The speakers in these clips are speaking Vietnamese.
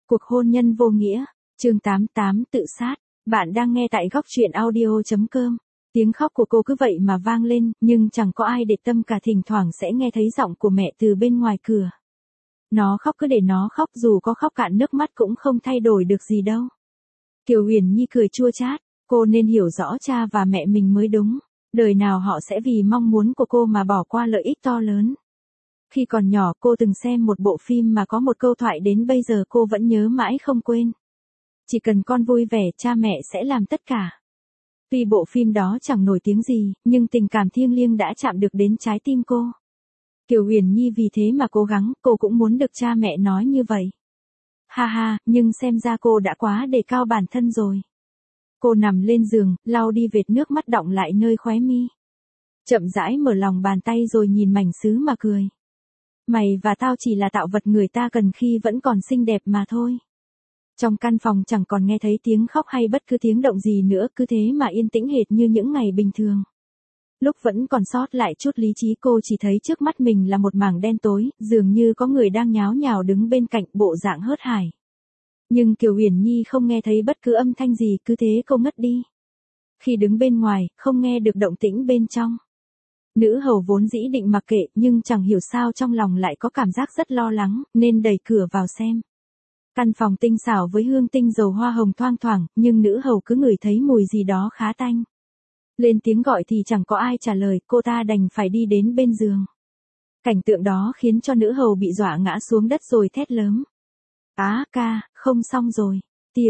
Cuộc hôn nhân vô nghĩa, chương 88 tự sát. Bạn đang nghe tại góc truyện audio.com. Tiếng khóc của cô cứ vậy mà vang lên, nhưng chẳng có ai để tâm cả, thỉnh thoảng sẽ nghe thấy giọng của mẹ từ bên ngoài cửa. Nó khóc cứ để nó khóc, dù có khóc cạn nước mắt cũng không thay đổi được gì đâu. Kiều Huyền Nhi cười chua chát, cô nên hiểu rõ cha và mẹ mình mới đúng. Đời nào họ sẽ vì mong muốn của cô mà bỏ qua lợi ích to lớn. Khi còn nhỏ cô từng xem một bộ phim mà có một câu thoại đến bây giờ cô vẫn nhớ mãi không quên. Chỉ cần con vui vẻ, cha mẹ sẽ làm tất cả. Tuy bộ phim đó chẳng nổi tiếng gì, nhưng tình cảm thiêng liêng đã chạm được đến trái tim cô. Kiều Huyền Nhi vì thế mà cố gắng, cô cũng muốn được cha mẹ nói như vậy. Ha ha, nhưng xem ra cô đã quá đề cao bản thân rồi. Cô nằm lên giường, lau đi vệt nước mắt đọng lại nơi khóe mi. Chậm rãi mở lòng bàn tay rồi nhìn mảnh sứ mà cười. Mày và tao chỉ là tạo vật người ta cần khi vẫn còn xinh đẹp mà thôi. Trong căn phòng chẳng còn nghe thấy tiếng khóc hay bất cứ tiếng động gì nữa, cứ thế mà yên tĩnh hệt như những ngày bình thường. Lúc vẫn còn sót lại chút lý trí, cô chỉ thấy trước mắt mình là một mảng đen tối, dường như có người đang nháo nhào đứng bên cạnh, bộ dạng hớt hải. Nhưng Kiều Huyền Nhi không nghe thấy bất cứ âm thanh gì, cứ thế cô ngất đi. Khi đứng bên ngoài, không nghe được động tĩnh bên trong. Nữ hầu vốn dĩ định mặc kệ, nhưng chẳng hiểu sao trong lòng lại có cảm giác rất lo lắng, nên đẩy cửa vào xem. Căn phòng tinh xảo với hương tinh dầu hoa hồng thoang thoảng, nhưng nữ hầu cứ ngửi thấy mùi gì đó khá tanh. Lên tiếng gọi thì chẳng có ai trả lời, cô ta đành phải đi đến bên giường. Cảnh tượng đó khiến cho nữ hầu bị dọa ngã xuống đất rồi thét lớn. Á ca, không xong rồi.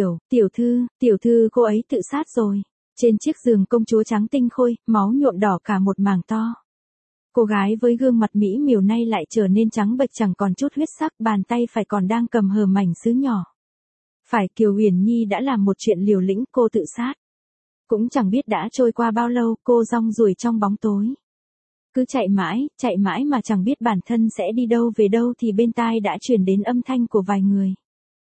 Tiểu thư cô ấy tự sát rồi. Trên chiếc giường công chúa trắng tinh khôi, máu nhuộm đỏ cả một mảng to. Cô gái với gương mặt mỹ miều nay lại trở nên trắng bệch, chẳng còn chút huyết sắc, bàn tay phải còn đang cầm hờ mảnh sứ nhỏ. Phải, Kiều Huyền Nhi đã làm một chuyện liều lĩnh, cô tự sát. Cũng chẳng biết đã trôi qua bao lâu, cô rong ruổi trong bóng tối. Cứ chạy mãi mà chẳng biết bản thân sẽ đi đâu về đâu thì bên tai đã truyền đến âm thanh của vài người.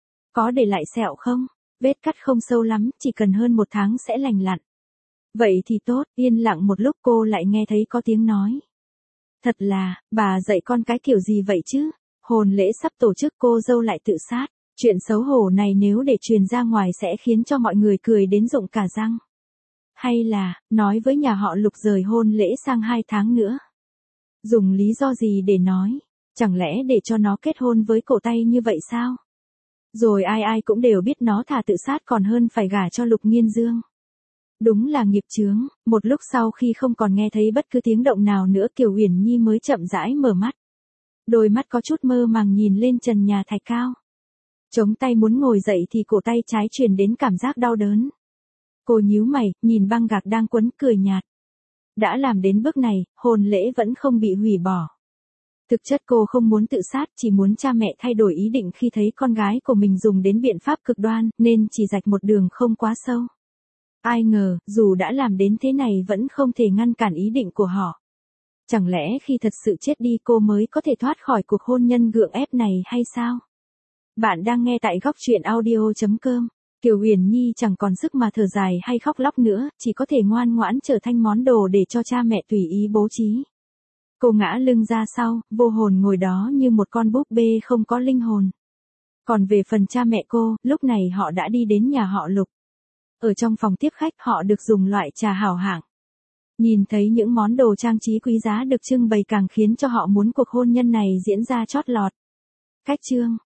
Có để lại sẹo không? Vết cắt không sâu lắm, chỉ cần hơn 1 tháng sẽ lành lặn. Vậy thì tốt. Yên lặng một lúc cô lại nghe thấy có tiếng nói. Thật là, bà dạy con cái kiểu gì vậy chứ? Hôn lễ sắp tổ chức cô dâu lại tự sát. Chuyện xấu hổ này nếu để truyền ra ngoài sẽ khiến cho mọi người cười đến rụng cả răng. Hay là, nói với nhà họ Lục rời hôn lễ sang 2 tháng nữa. Dùng lý do gì để nói? Chẳng lẽ để cho nó kết hôn với cổ tay như vậy sao? Rồi ai cũng đều biết nó thà tự sát còn hơn phải gả cho Lục Nghiên Dương. Đúng là nghiệp chướng. Một lúc sau khi không còn nghe thấy bất cứ tiếng động nào nữa, Kiều Huyền Nhi mới chậm rãi mở mắt. Đôi mắt có chút mơ màng nhìn lên trần nhà thạch cao. Chống tay muốn ngồi dậy thì cổ tay trái truyền đến cảm giác đau đớn. Cô nhíu mày, nhìn băng gạc đang quấn, cười nhạt. Đã làm đến bước này, hôn lễ vẫn không bị hủy bỏ. Thực chất cô không muốn tự sát, chỉ muốn cha mẹ thay đổi ý định khi thấy con gái của mình dùng đến biện pháp cực đoan, nên chỉ rạch một đường không quá sâu. Ai ngờ, dù đã làm đến thế này vẫn không thể ngăn cản ý định của họ. Chẳng lẽ khi thật sự chết đi cô mới có thể thoát khỏi cuộc hôn nhân gượng ép này hay sao? Bạn đang nghe tại góc truyện audio.com. Kiều Huyền Nhi chẳng còn sức mà thở dài hay khóc lóc nữa, chỉ có thể ngoan ngoãn trở thành món đồ để cho cha mẹ tùy ý bố trí. Cô ngã lưng ra sau, vô hồn ngồi đó như một con búp bê không có linh hồn. Còn về phần cha mẹ cô, lúc này họ đã đi đến nhà họ Lục. Ở trong phòng tiếp khách họ được dùng loại trà hảo hạng. Nhìn thấy những món đồ trang trí quý giá được trưng bày càng khiến cho họ muốn cuộc hôn nhân này diễn ra chót lọt. Cách chương